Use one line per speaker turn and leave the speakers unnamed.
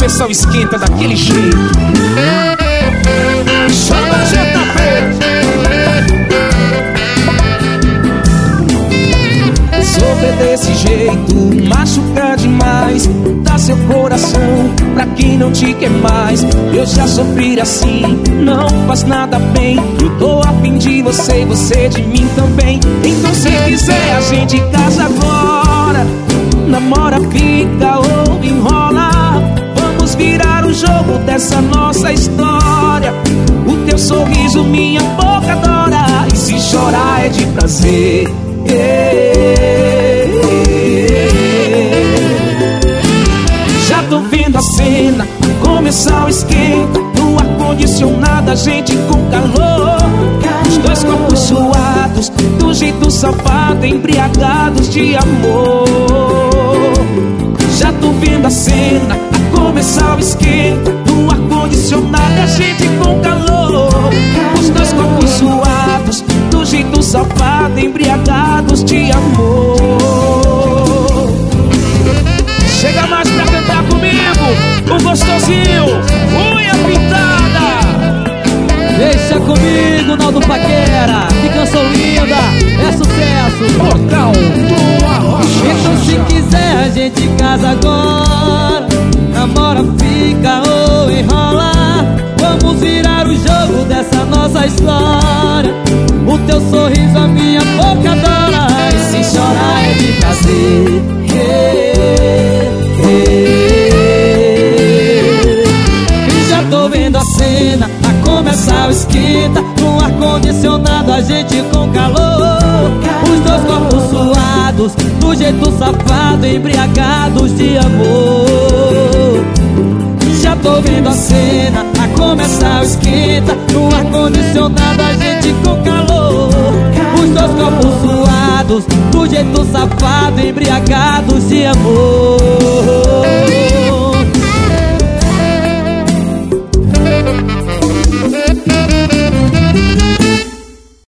começar o esquenta daquele jeito. Chama a JP. Sofrer desse jeito machuca demais, dá seu coração pra quem não te quer mais. Eu já sofri assim, não faz nada bem. Eu tô a fim de você e você de mim também. Então se quiser a gente casa agora, namora, fica ou enrola. Vamos virar o jogo dessa nossa história. O teu sorriso minha boca adora, e se chorar é de prazer. Já tô vendo a cena, começar o esquenta. No ar-condicionado a gente com calor, os dois corpos suados, do jeito safado, embriagados de amor. Já tô vendo a cena, a começar o esquenta. No ar-condicionado a gente com calor, os dois corpos suados, do jeito safado, embriagados de amor. Chega mais pra cantar comigo, o gostosinho, unha pintada.
Deixa comigo, Naldo Paquera, que canção linda, é sucesso.
Portal do Arrocha.
Então se quiser a gente casa agora, namora, fica ou enrola. Vamos virar o jogo dessa nossa história. O teu sorriso a minha boca adora, e se chorar é de prazer. E já tô vendo a cena, a começar o esquenta. No ar-condicionado a gente com calor, os dois corpos suados, do jeito safado, embriagados de amor. Já tô vendo a cena, a começar o esquenta. No ar-condicionado a gente com calor, os dois corpos suados, do jeito safado, embriagados de amor.